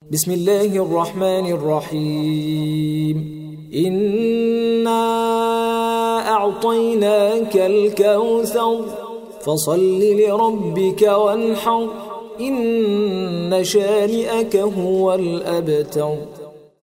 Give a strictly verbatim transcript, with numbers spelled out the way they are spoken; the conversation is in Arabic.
بسم الله الرحمن الرحيم إنا أعطيناك الكوثر فصل لربك وانحر إن شانئك هو الأبتر.